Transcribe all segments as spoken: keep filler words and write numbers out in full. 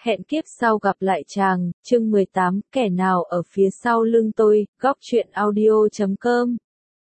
hẹn kiếp sau gặp lại chàng, chương mười tám, kẻ nào ở phía sau lưng tôi, góc truyện audio chấm com.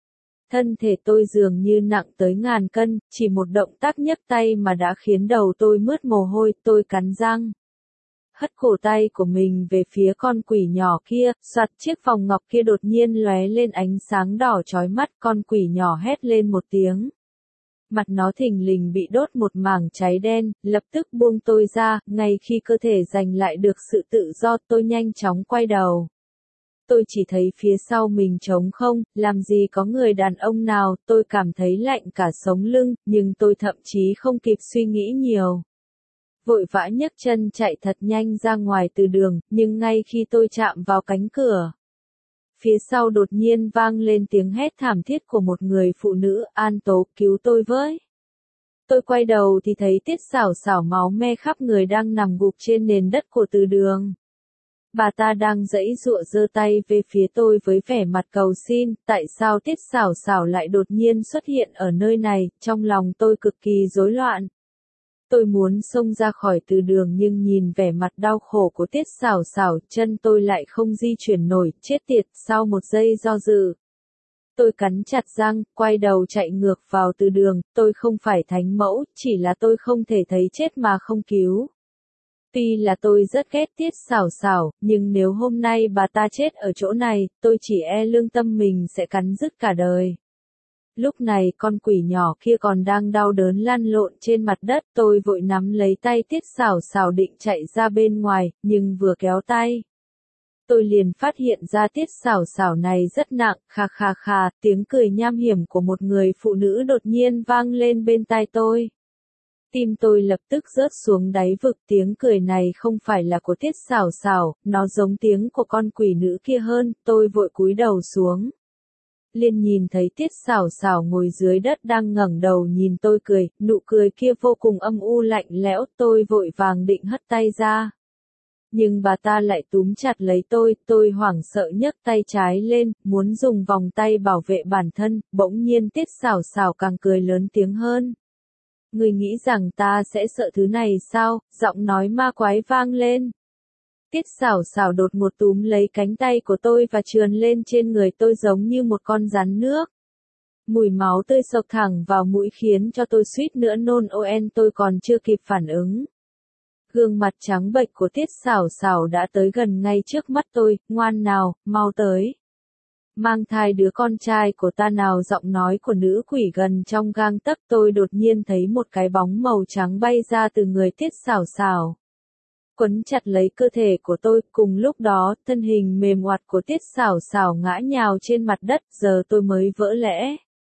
Thân thể tôi dường như nặng tới ngàn cân, chỉ một động tác nhấc tay mà đã khiến đầu tôi mướt mồ hôi, tôi cắn răng. Hất cổ tay của mình về phía con quỷ nhỏ kia, soạt chiếc vòng ngọc kia đột nhiên lóe lên ánh sáng đỏ chói mắt, con quỷ nhỏ hét lên một tiếng. Mặt nó thình lình bị đốt một mảng cháy đen, lập tức buông tôi ra, ngay khi cơ thể giành lại được sự tự do tôi nhanh chóng quay đầu. Tôi chỉ thấy phía sau mình trống không, làm gì có người đàn ông nào, tôi cảm thấy lạnh cả sống lưng, nhưng tôi thậm chí không kịp suy nghĩ nhiều. Vội vã nhấc chân chạy thật nhanh ra ngoài từ đường, nhưng ngay khi tôi chạm vào cánh cửa, phía sau đột nhiên vang lên tiếng hét thảm thiết của một người phụ nữ, An Tố, cứu tôi với. Tôi quay đầu thì thấy Tiết Sảo Sảo máu me khắp người đang nằm gục trên nền đất của từ đường. Bà ta đang giãy giụa giơ tay về phía tôi với vẻ mặt cầu xin, tại sao Tiết Sảo Sảo lại đột nhiên xuất hiện ở nơi này, trong lòng tôi cực kỳ rối loạn. Tôi muốn xông ra khỏi từ đường nhưng nhìn vẻ mặt đau khổ của Tiết Sảo Sảo, chân tôi lại không di chuyển nổi, chết tiệt, sau một giây do dự. Tôi cắn chặt răng, quay đầu chạy ngược vào từ đường, tôi không phải thánh mẫu, chỉ là tôi không thể thấy chết mà không cứu. Tuy là tôi rất ghét Tiết Sảo Sảo, nhưng nếu hôm nay bà ta chết ở chỗ này, tôi chỉ e lương tâm mình sẽ cắn rứt cả đời. Lúc này con quỷ nhỏ kia còn đang đau đớn lăn lộn trên mặt đất, tôi vội nắm lấy tay Tiết Sảo Sảo định chạy ra bên ngoài, nhưng vừa kéo tay, tôi liền phát hiện ra Tiết Sảo Sảo này rất nặng, kha kha kha, tiếng cười nham hiểm của một người phụ nữ đột nhiên vang lên bên tai tôi. Tim tôi lập tức rớt xuống đáy vực, tiếng cười này không phải là của Tiết Sảo Sảo, nó giống tiếng của con quỷ nữ kia hơn, tôi vội cúi đầu xuống. Liền nhìn thấy Tiết Sảo Sảo ngồi dưới đất đang ngẩng đầu nhìn tôi cười, nụ cười kia vô cùng âm u lạnh lẽo, tôi vội vàng định hất tay ra. Nhưng bà ta lại túm chặt lấy tôi, tôi hoảng sợ nhấc tay trái lên, muốn dùng vòng tay bảo vệ bản thân, bỗng nhiên Tiết Sảo Sảo càng cười lớn tiếng hơn. Người nghĩ rằng ta sẽ sợ thứ này sao, giọng nói ma quái vang lên. Tiết Sảo Sảo đột ngột túm lấy cánh tay của tôi và trườn lên trên người tôi giống như một con rắn nước. Mùi máu tươi xộc thẳng vào mũi khiến cho tôi suýt nữa nôn oen, tôi còn chưa kịp phản ứng. Gương mặt trắng bệch của Tiết Sảo Sảo đã tới gần ngay trước mắt tôi, ngoan nào, mau tới. Mang thai đứa con trai của ta nào, giọng nói của nữ quỷ gần trong gang tấc, tôi đột nhiên thấy một cái bóng màu trắng bay ra từ người Tiết Sảo Sảo. Quấn chặt lấy cơ thể của tôi, cùng lúc đó, thân hình mềm oặt của Tiết Sảo Sảo ngã nhào trên mặt đất, giờ tôi mới vỡ lẽ.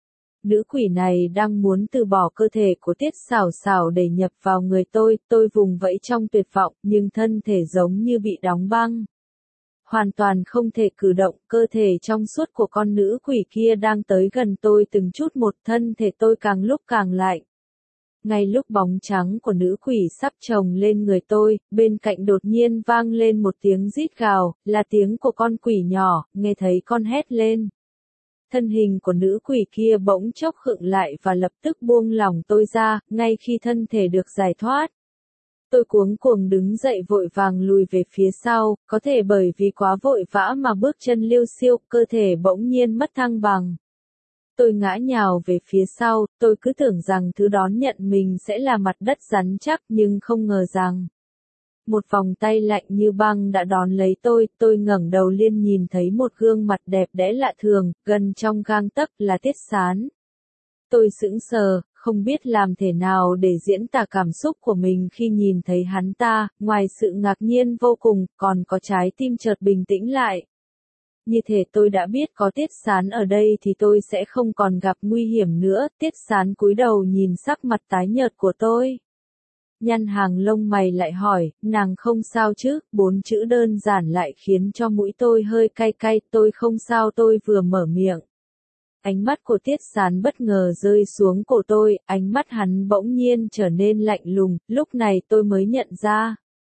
Nữ quỷ này đang muốn từ bỏ cơ thể của Tiết Sảo Sảo để nhập vào người tôi, tôi vùng vẫy trong tuyệt vọng, nhưng thân thể giống như bị đóng băng. Hoàn toàn không thể cử động, cơ thể trong suốt của con nữ quỷ kia đang tới gần tôi từng chút một, thân thể tôi càng lúc càng lạnh. Ngay lúc bóng trắng của nữ quỷ sắp chồng lên người tôi, bên cạnh đột nhiên vang lên một tiếng rít gào, là tiếng của con quỷ nhỏ, nghe thấy con hét lên. Thân hình của nữ quỷ kia bỗng chốc khựng lại và lập tức buông lỏng tôi ra, ngay khi thân thể được giải thoát. Tôi cuống cuồng đứng dậy vội vàng lùi về phía sau, có thể bởi vì quá vội vã mà bước chân liêu xiêu, cơ thể bỗng nhiên mất thăng bằng. Tôi ngã nhào về phía sau, tôi cứ tưởng rằng thứ đón nhận mình sẽ là mặt đất rắn chắc nhưng không ngờ rằng một vòng tay lạnh như băng đã đón lấy tôi, tôi ngẩng đầu lên nhìn thấy một gương mặt đẹp đẽ lạ thường, gần trong gang tấc là Tiết Sán. Tôi sững sờ, không biết làm thế nào để diễn tả cảm xúc của mình khi nhìn thấy hắn ta, ngoài sự ngạc nhiên vô cùng, còn có trái tim chợt bình tĩnh lại. Như thể tôi đã biết có Tiết Sán ở đây thì tôi sẽ không còn gặp nguy hiểm nữa. Tiết Sán cúi đầu nhìn sắc mặt tái nhợt của tôi, nhăn hàng lông mày lại hỏi, nàng không sao chứ? Bốn chữ đơn giản lại khiến cho mũi tôi hơi cay cay, tôi không sao, tôi vừa mở miệng. Ánh mắt của Tiết Sán bất ngờ rơi xuống cổ tôi, ánh mắt hắn bỗng nhiên trở nên lạnh lùng, lúc này tôi mới nhận ra.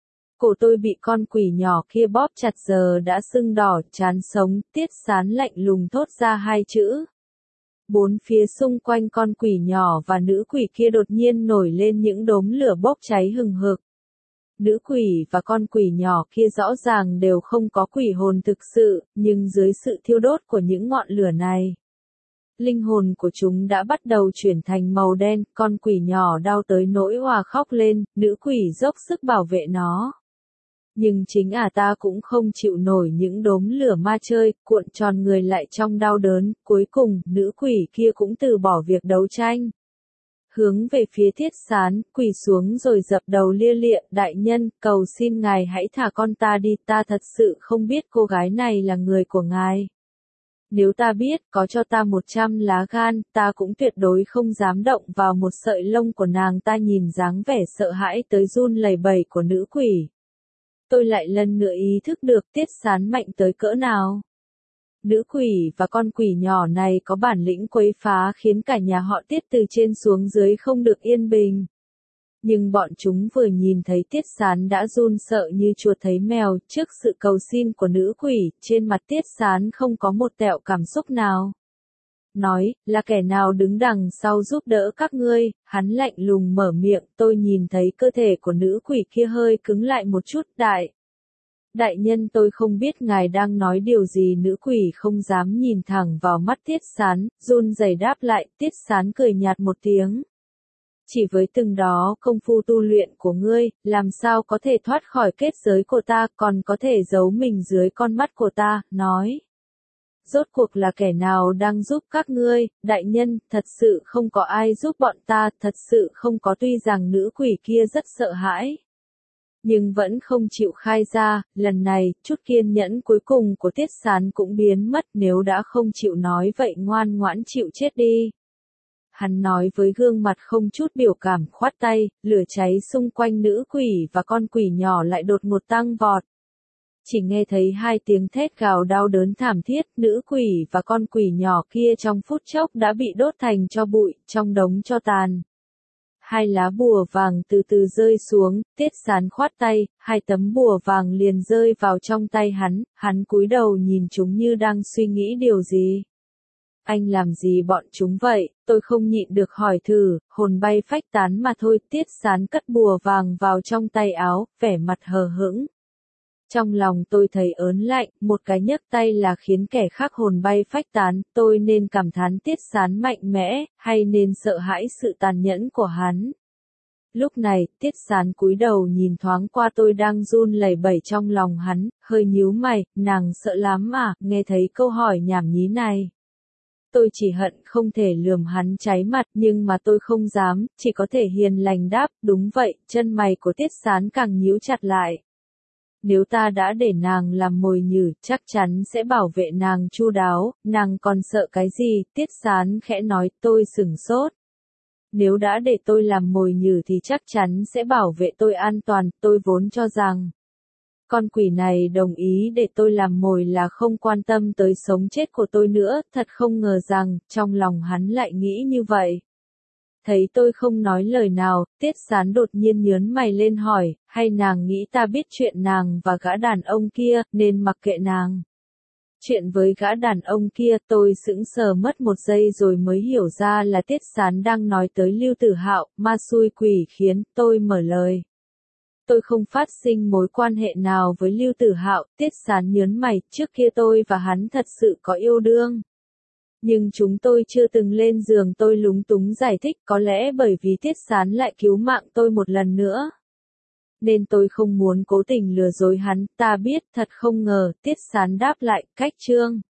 Cổ tôi bị con quỷ nhỏ kia bóp chặt giờ đã sưng đỏ, chán sống, Tiết Sán lạnh lùng thốt ra hai chữ. Bốn phía xung quanh con quỷ nhỏ và nữ quỷ kia đột nhiên nổi lên những đốm lửa bốc cháy hừng hực. Nữ quỷ và con quỷ nhỏ kia rõ ràng đều không có quỷ hồn thực sự, nhưng dưới sự thiêu đốt của những ngọn lửa này, linh hồn của chúng đã bắt đầu chuyển thành màu đen, con quỷ nhỏ đau tới nỗi òa khóc lên, nữ quỷ dốc sức bảo vệ nó. Nhưng chính ả ta cũng không chịu nổi những đốm lửa ma chơi, cuộn tròn người lại trong đau đớn, cuối cùng, nữ quỷ kia cũng từ bỏ việc đấu tranh. Hướng về phía Tiết Sán, quỳ xuống rồi dập đầu lia lịa, đại nhân, cầu xin ngài hãy thả con ta đi, ta thật sự không biết cô gái này là người của ngài. Nếu ta biết, có cho ta một trăm lá gan, ta cũng tuyệt đối không dám động vào một sợi lông của nàng. Ta nhìn dáng vẻ sợ hãi tới run lẩy bẩy của nữ quỷ. Tôi lại lần nữa ý thức được Tiết Sán mạnh tới cỡ nào. Nữ quỷ và con quỷ nhỏ này có bản lĩnh quấy phá khiến cả nhà họ Tiết từ trên xuống dưới không được yên bình. Nhưng bọn chúng vừa nhìn thấy Tiết Sán đã run sợ như chuột thấy mèo, trước sự cầu xin của nữ quỷ, trên mặt Tiết Sán không có một tẹo cảm xúc nào. Nói, là kẻ nào đứng đằng sau giúp đỡ các ngươi, hắn lạnh lùng mở miệng, tôi nhìn thấy cơ thể của nữ quỷ kia hơi cứng lại một chút, đại. Đại nhân, tôi không biết ngài đang nói điều gì. Nữ quỷ không dám nhìn thẳng vào mắt Tiết Sán, run rẩy đáp lại. Tiết Sán cười nhạt một tiếng. Chỉ với từng đó công phu tu luyện của ngươi, làm sao có thể thoát khỏi kết giới của ta, còn có thể giấu mình dưới con mắt của ta, nói. Rốt cuộc là kẻ nào đang giúp các ngươi, đại nhân, thật sự không có ai giúp bọn ta, thật sự không có. Tuy rằng nữ quỷ kia rất sợ hãi, nhưng vẫn không chịu khai ra. Lần này, chút kiên nhẫn cuối cùng của Tiết Sán cũng biến mất. Nếu đã không chịu nói vậy ngoan ngoãn chịu chết đi. Hắn nói với gương mặt không chút biểu cảm, khoát tay, lửa cháy xung quanh nữ quỷ và con quỷ nhỏ lại đột ngột tăng vọt. Chỉ nghe thấy hai tiếng thét gào đau đớn thảm thiết, nữ quỷ và con quỷ nhỏ kia trong phút chốc đã bị đốt thành tro bụi, trong đống tro tàn. Hai lá bùa vàng từ từ rơi xuống, Tiết Sán khoát tay, hai tấm bùa vàng liền rơi vào trong tay hắn, hắn cúi đầu nhìn chúng như đang suy nghĩ điều gì. Anh làm gì bọn chúng vậy, tôi không nhịn được hỏi thử, hồn bay phách tán mà thôi. Tiết Sán cất bùa vàng vào trong tay áo, vẻ mặt hờ hững. Trong lòng tôi thấy ớn lạnh, một cái nhấc tay là khiến kẻ khác hồn bay phách tán, tôi nên cảm thán Tiết Sán mạnh mẽ, hay nên sợ hãi sự tàn nhẫn của hắn. Lúc này, Tiết Sán cúi đầu nhìn thoáng qua tôi đang run lẩy bẩy trong lòng hắn, hơi nhíu mày, nàng sợ lắm à, nghe thấy câu hỏi nhảm nhí này. Tôi chỉ hận không thể lườm hắn cháy mặt, nhưng mà tôi không dám, chỉ có thể hiền lành đáp, đúng vậy. Chân mày của Tiết Sán càng nhíu chặt lại. Nếu ta đã để nàng làm mồi nhử, chắc chắn sẽ bảo vệ nàng chu đáo, nàng còn sợ cái gì? Tiết Sán khẽ nói. Tôi sửng sốt. Nếu đã để tôi làm mồi nhử thì chắc chắn sẽ bảo vệ tôi an toàn. Tôi vốn cho rằng con quỷ này đồng ý để tôi làm mồi là không quan tâm tới sống chết của tôi nữa, thật không ngờ rằng, trong lòng hắn lại nghĩ như vậy. Thấy tôi không nói lời nào, Tiết Sán đột nhiên nhớn mày lên hỏi, hay nàng nghĩ ta biết chuyện nàng và gã đàn ông kia, nên mặc kệ nàng. Chuyện với gã đàn ông kia, tôi sững sờ mất một giây rồi mới hiểu ra là Tiết Sán đang nói tới Lưu Tử Hạo, ma xui quỷ khiến. Tôi mở lời. Tôi không phát sinh mối quan hệ nào với Lưu Tử Hạo. Tiết Sán nhớn mày, trước kia tôi và hắn thật sự có yêu đương. Nhưng chúng tôi chưa từng lên giường. Tôi lúng túng giải thích, có lẽ bởi vì Tiết Sán lại cứu mạng tôi một lần nữa. Nên tôi không muốn cố tình lừa dối hắn. Ta biết, thật không ngờ. Tiết Sán đáp lại, cách chương.